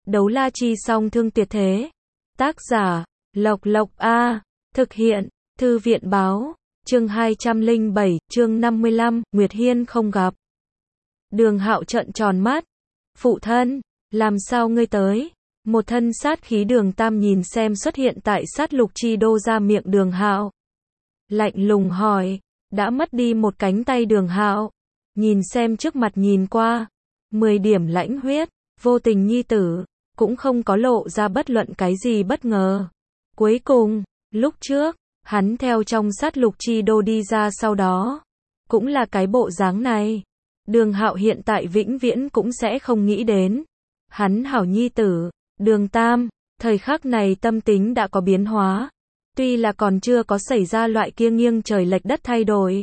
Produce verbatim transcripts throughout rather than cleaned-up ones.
Đấu la chi song thương tuyệt thế. Tác giả, Lộc Lộc A. Thực hiện, Thư viện báo. Chương hai trăm lẻ bảy, chương năm mươi lăm, Nguyệt Hiên không gặp. Đường Hạo trợn tròn mắt. Phụ thân, làm sao ngươi tới? Một thân sát khí Đường Tam nhìn xem xuất hiện tại sát lục chi đô ra miệng Đường Hạo. Lạnh lùng hỏi, đã mất đi một cánh tay Đường Hạo. Nhìn xem trước mặt nhìn qua. Mười điểm lãnh huyết, vô tình nhi tử, cũng không có lộ ra bất luận cái gì bất ngờ. Cuối cùng, lúc trước, hắn theo trong sát lục chi đô đi ra sau đó. Cũng là cái bộ dáng này. Đường Hạo hiện tại vĩnh viễn cũng sẽ không nghĩ đến. Hắn hảo nhi tử, Đường Tam, thời khắc này tâm tính đã có biến hóa. Tuy là còn chưa có xảy ra loại kia nghiêng trời lệch đất thay đổi.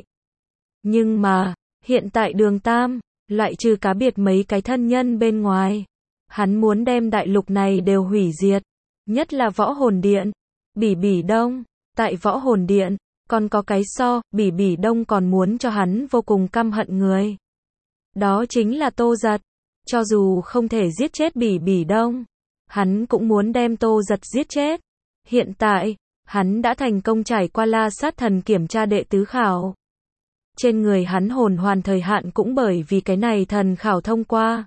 Nhưng mà, hiện tại Đường Tam, loại trừ cá biệt mấy cái thân nhân bên ngoài. Hắn muốn đem đại lục này đều hủy diệt. Nhất là Võ Hồn Điện. Bỉ Bỉ Đông, tại Võ Hồn Điện, còn có cái so, Bỉ Bỉ Đông còn muốn cho hắn vô cùng căm hận người. Đó chính là Tô Giật. Cho dù không thể giết chết Bỉ Bỉ Đông, hắn cũng muốn đem Tô Giật giết chết. Hiện tại, hắn đã thành công trải qua La Sát Thần kiểm tra đệ tứ khảo. Trên người hắn hồn hoàn thời hạn cũng bởi vì cái này thần khảo thông qua.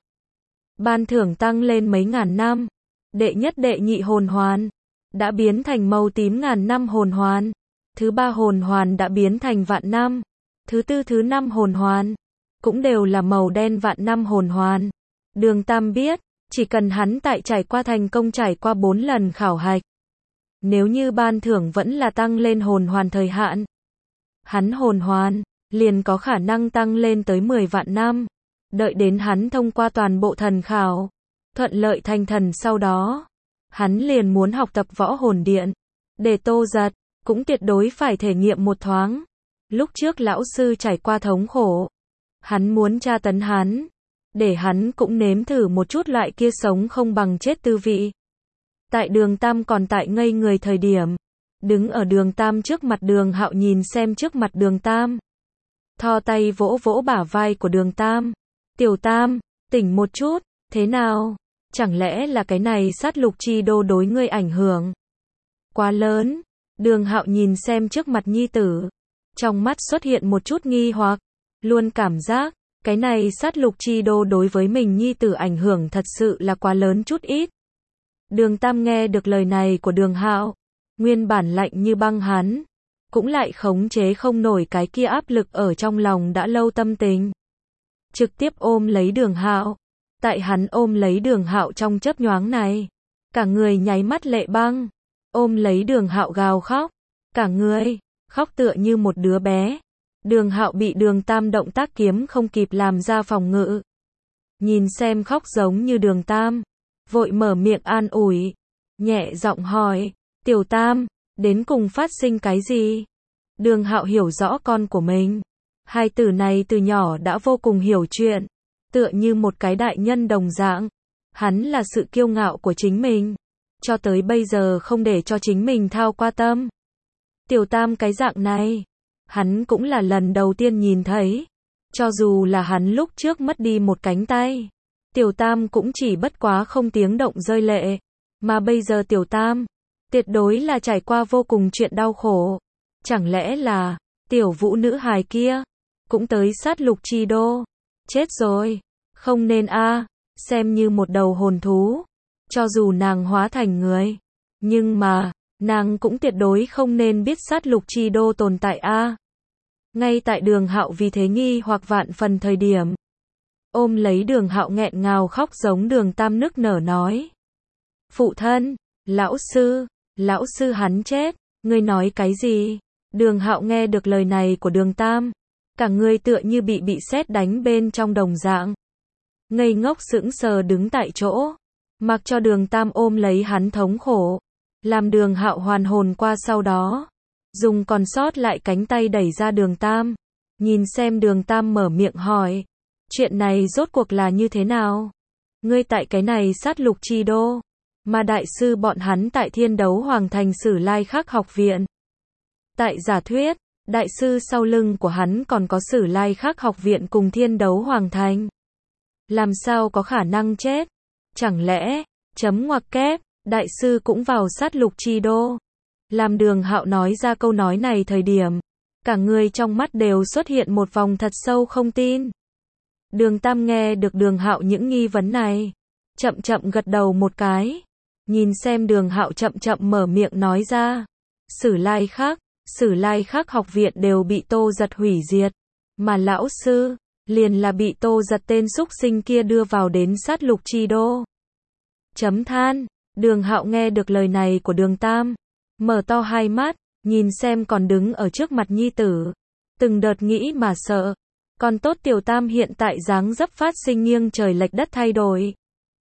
Ban thưởng tăng lên mấy ngàn năm. Đệ nhất đệ nhị hồn hoàn đã biến thành màu tím ngàn năm hồn hoàn. Thứ ba hồn hoàn đã biến thành vạn năm. Thứ tư thứ năm hồn hoàn cũng đều là màu đen vạn năm hồn hoàn. Đường Tam biết, chỉ cần hắn tại trải qua thành công trải qua bốn lần khảo hạch. Nếu như ban thưởng vẫn là tăng lên hồn hoàn thời hạn, hắn hồn hoàn liền có khả năng tăng lên tới mười vạn năm. Đợi đến hắn thông qua toàn bộ thần khảo, thuận lợi thành thần sau đó, hắn liền muốn học tập Võ Hồn Điện. Để Tô Giật cũng tuyệt đối phải thể nghiệm một thoáng. Lúc trước lão sư trải qua thống khổ, hắn muốn tra tấn hắn, để hắn cũng nếm thử một chút loại kia sống không bằng chết tư vị. Tại Đường Tam còn tại ngây người thời điểm, đứng ở Đường Tam trước mặt Đường Hạo nhìn xem trước mặt Đường Tam. Thò tay vỗ vỗ bả vai của Đường Tam. Tiểu Tam, tỉnh một chút, thế nào? Chẳng lẽ là cái này sát lục chi đô đối ngươi ảnh hưởng quá lớn? Đường Hạo nhìn xem trước mặt nhi tử, trong mắt xuất hiện một chút nghi hoặc, luôn cảm giác, cái này sát lục chi đô đối với mình nhi tử ảnh hưởng thật sự là quá lớn chút ít. Đường Tam nghe được lời này của Đường Hạo, nguyên bản lạnh như băng hắn, cũng lại khống chế không nổi cái kia áp lực ở trong lòng đã lâu tâm tình. Trực tiếp ôm lấy Đường Hạo. Tại hắn ôm lấy Đường Hạo trong chớp nhoáng này, cả người nháy mắt lệ băng, ôm lấy Đường Hạo gào khóc, cả người khóc tựa như một đứa bé. Đường Hạo bị Đường Tam động tác kiếm không kịp làm ra phòng ngự. Nhìn xem khóc giống như Đường Tam, vội mở miệng an ủi, nhẹ giọng hỏi, "Tiểu Tam, đến cùng phát sinh cái gì?" Đường Hạo hiểu rõ con của mình. Hai tử này từ nhỏ đã vô cùng hiểu chuyện, tựa như một cái đại nhân đồng dạng. Hắn là sự kiêu ngạo của chính mình, cho tới bây giờ không để cho chính mình thao qua tâm. Tiểu Tam cái dạng này, hắn cũng là lần đầu tiên nhìn thấy. Cho dù là hắn lúc trước mất đi một cánh tay, Tiểu Tam cũng chỉ bất quá không tiếng động rơi lệ. Mà bây giờ Tiểu Tam, tuyệt đối là trải qua vô cùng chuyện đau khổ. Chẳng lẽ là, tiểu Vũ nữ hài kia, cũng tới sát lục chi đô? Chết rồi, không nên a, xem như một đầu hồn thú. Cho dù nàng hóa thành người, nhưng mà, nàng cũng tuyệt đối không nên biết sát lục chi đô tồn tại a. Ngay tại Đường Hạo vì thế nghi hoặc vạn phần thời điểm, ôm lấy Đường Hạo nghẹn ngào khóc giống Đường Tam nức nở nói. Phụ thân, lão sư, lão sư hắn chết, ngươi nói cái gì? Đường Hạo nghe được lời này của Đường Tam, cả người tựa như bị bị sét đánh bên trong đồng dạng. Ngây ngốc sững sờ đứng tại chỗ, mặc cho Đường Tam ôm lấy hắn thống khổ, làm Đường Hạo hoàn hồn qua sau đó, dùng còn sót lại cánh tay đẩy ra Đường Tam, nhìn xem Đường Tam mở miệng hỏi, chuyện này rốt cuộc là như thế nào? Ngươi tại cái này sát lục chi đô, mà đại sư bọn hắn tại Thiên Đấu Hoàng Thành Sử Lai Khắc học viện. Tại giả thuyết, đại sư sau lưng của hắn còn có Sử Lai Khắc học viện cùng Thiên Đấu Hoàng Thành. Làm sao có khả năng chết? Chẳng lẽ, Chấm ngoặc kép, đại sư cũng vào sát lục chi đô. Làm Đường Hạo nói ra câu nói này thời điểm, cả người trong mắt đều xuất hiện một vòng thật sâu không tin. Đường Tam nghe được Đường Hạo những nghi vấn này, chậm chậm gật đầu một cái, nhìn xem Đường Hạo chậm chậm mở miệng nói ra, Sử Lai Khắc, Sử Lai Khắc học viện đều bị Tô Giật hủy diệt, mà lão sư, liền là bị Tô Giật tên xúc sinh kia đưa vào đến sát lục chi đô. Chấm than, Đường Hạo nghe được lời này của Đường Tam, mở to hai mắt, nhìn xem còn đứng ở trước mặt nhi tử, từng đợt nghĩ mà sợ, còn tốt Tiểu Tam hiện tại dáng dấp phát sinh nghiêng trời lệch đất thay đổi.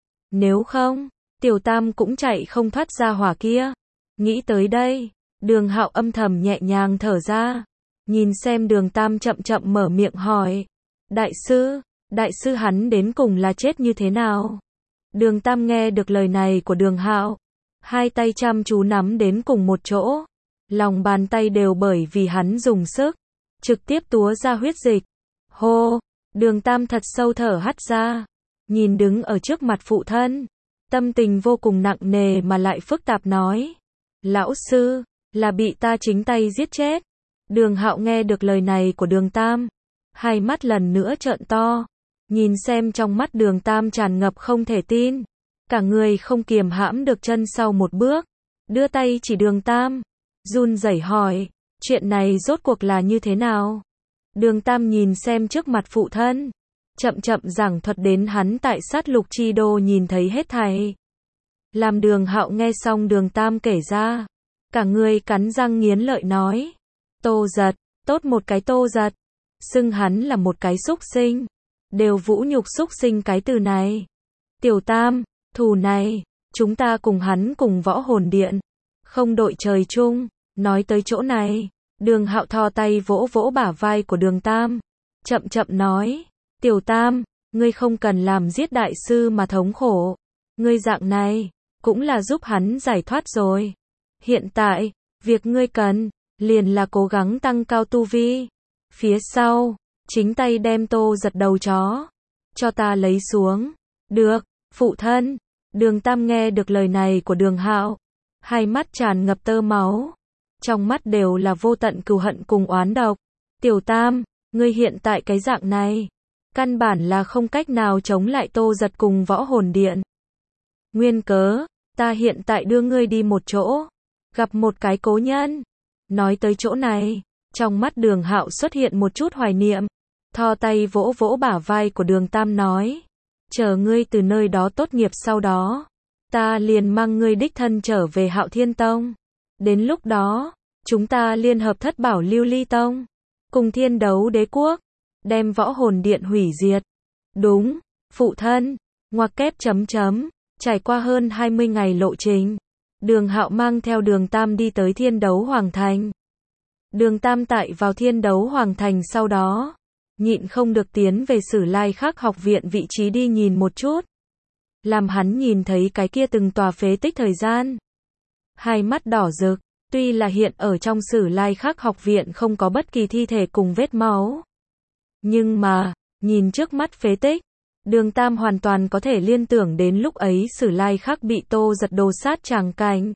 Nếu không, Tiểu Tam cũng chạy không thoát ra hỏa kia. Nghĩ tới đây, Đường Hạo âm thầm nhẹ nhàng thở ra, nhìn xem Đường Tam chậm chậm mở miệng hỏi, đại sư, đại sư hắn đến cùng là chết như thế nào? Đường Tam nghe được lời này của Đường Hạo, hai tay chăm chú nắm đến cùng một chỗ, lòng bàn tay đều bởi vì hắn dùng sức, trực tiếp túa ra huyết dịch. Hô, Đường Tam thật sâu thở hắt ra, nhìn đứng ở trước mặt phụ thân, tâm tình vô cùng nặng nề mà lại phức tạp nói, lão sư, là bị ta chính tay giết chết. Đường Hạo nghe được lời này của Đường Tam, hai mắt lần nữa trợn to, nhìn xem trong mắt Đường Tam tràn ngập không thể tin, cả người không kiềm hãm được chân sau một bước, đưa tay chỉ Đường Tam, run rẩy hỏi, chuyện này rốt cuộc là như thế nào? Đường Tam nhìn xem trước mặt phụ thân, chậm chậm giảng thuật đến hắn tại sát lục chi đô nhìn thấy hết thảy. Làm Đường Hạo nghe xong Đường Tam kể ra, cả người cắn răng nghiến lợi nói, Tô Giật, tốt một cái Tô Giật, xưng hắn là một cái xúc sinh, đều vũ nhục xúc sinh cái từ này. Tiểu Tam, thù này, chúng ta cùng hắn cùng Võ Hồn Điện, không đội trời chung. Nói tới chỗ này, Đường Hạo thò tay vỗ vỗ bả vai của Đường Tam, chậm chậm nói, Tiểu Tam, ngươi không cần làm giết đại sư mà thống khổ, ngươi dạng này, cũng là giúp hắn giải thoát rồi. Hiện tại, việc ngươi cần, liền là cố gắng tăng cao tu vi. Phía sau, chính tay đem Tô Giật đầu chó, cho ta lấy xuống. Được, phụ thân. Đường Tam nghe được lời này của Đường Hạo, hai mắt tràn ngập tơ máu, trong mắt đều là vô tận cừu hận cùng oán độc. Tiểu Tam, ngươi hiện tại cái dạng này, căn bản là không cách nào chống lại Tô Giật cùng Võ Hồn Điện. Nguyên cớ, ta hiện tại đưa ngươi đi một chỗ, gặp một cái cố nhân. Nói tới chỗ này, trong mắt Đường Hạo xuất hiện một chút hoài niệm, thò tay vỗ vỗ bả vai của Đường Tam nói, chờ ngươi từ nơi đó tốt nghiệp sau đó, ta liền mang ngươi đích thân trở về Hạo Thiên Tông. Đến lúc đó, chúng ta liên hợp Thất Bảo Lưu Ly Tông, cùng Thiên Đấu Đế Quốc, đem Võ Hồn Điện hủy diệt. Đúng, phụ thân, ngoặc kép chấm chấm, trải qua hơn hai mươi ngày lộ trình, Đường Hạo mang theo Đường Tam đi tới Thiên Đấu Hoàng Thành. Đường Tam tại vào Thiên Đấu Hoàng Thành sau đó, nhịn không được tiến về Sử Lai Khắc học viện vị trí đi nhìn một chút. Làm hắn nhìn thấy cái kia từng tòa phế tích thời gian, hai mắt đỏ rực, tuy là hiện ở trong Sử Lai Khắc học viện không có bất kỳ thi thể cùng vết máu. Nhưng mà, nhìn trước mắt phế tích, Đường Tam hoàn toàn có thể liên tưởng đến lúc ấy Sử Lai Khắc bị Tô Giật đồ sát tràng cảnh.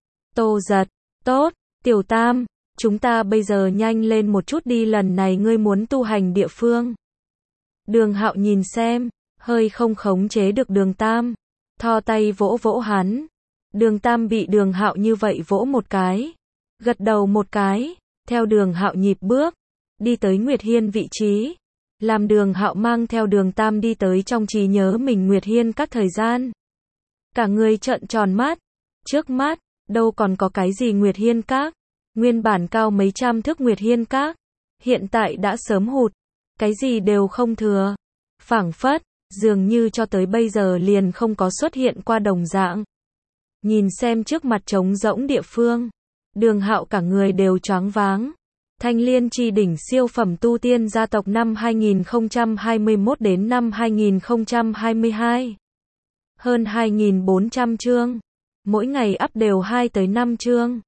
Tô Giật, tốt, Tiểu Tam, chúng ta bây giờ nhanh lên một chút đi, lần này ngươi muốn tu hành địa phương. Đường Hạo nhìn xem, hơi không khống chế được Đường Tam, thò tay vỗ vỗ hắn. Đường Tam bị Đường Hạo như vậy vỗ một cái, gật đầu một cái, theo Đường Hạo nhịp bước, đi tới Nguyệt Hiên vị trí. Làm Đường Hạo mang theo Đường Tam đi tới trong trí nhớ mình Nguyệt Hiên các thời gian. Cả người trợn tròn mắt, trước mắt, đâu còn có cái gì Nguyệt Hiên các, nguyên bản cao mấy trăm thước Nguyệt Hiên các, hiện tại đã sớm hụt, cái gì đều không thừa, phảng phất, dường như cho tới bây giờ liền không có xuất hiện qua đồng dạng. Nhìn xem trước mặt trống rỗng địa phương, Đường Hạo cả người đều choáng váng. Thanh Liên Chi Đỉnh siêu phẩm tu tiên gia tộc năm hai nghìn không trăm hai mươi mốt đến năm hai nghìn không trăm hai mươi hai. Hơn hai nghìn bốn trăm chương. Mỗi ngày up đều hai tới năm chương.